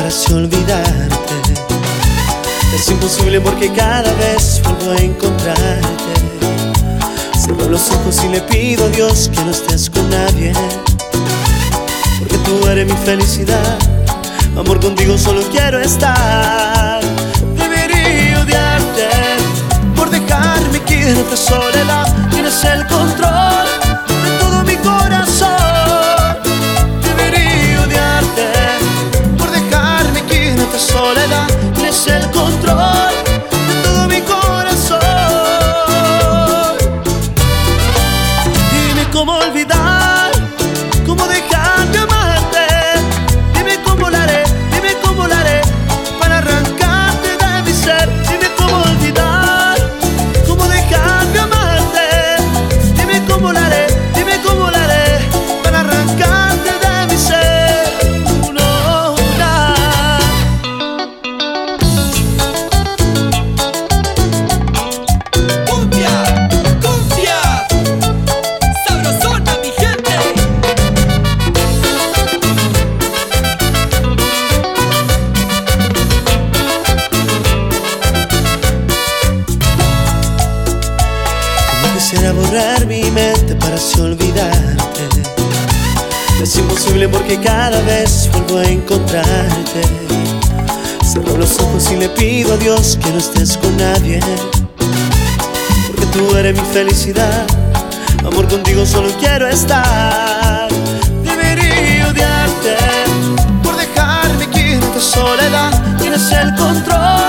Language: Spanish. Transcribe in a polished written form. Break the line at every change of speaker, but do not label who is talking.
así olvidarte. Es imposible porque cada vez vuelvo a encontrarte. Cierro los ojos y le pido a Dios que no estés con nadie, porque tú eres mi felicidad. Amor, contigo solo quiero estar. Debería odiarte por dejarme aquí en esta soledad. Tienes el control de todo mi corazón. Debería odiarte por dejarme aquí en esta soledad. Tienes el control de todo mi corazón. Dime cómo olvidar, cómo dejar de amarte. Dime cómo lo haré, dime cómo lo haré para arrancarte de mi ser. Dime cómo olvidar, cómo dejar de amarte. Dime cómo lo haré, dime cómo lo haré para arrancarte de mi ser. No, nada.
Cumbia, cumbia, sabrosona mi gente.
Como quisiera borrar mi mente para así olvidarte. Es imposible porque cada vez vuelvo a encontrarte. Cierro los ojos y le pido a Dios que no estés con nadie, porque tú eres mi felicidad. Amor, contigo solo quiero estar. Debería odiarte por dejarme aquí en esta soledad. Tienes el control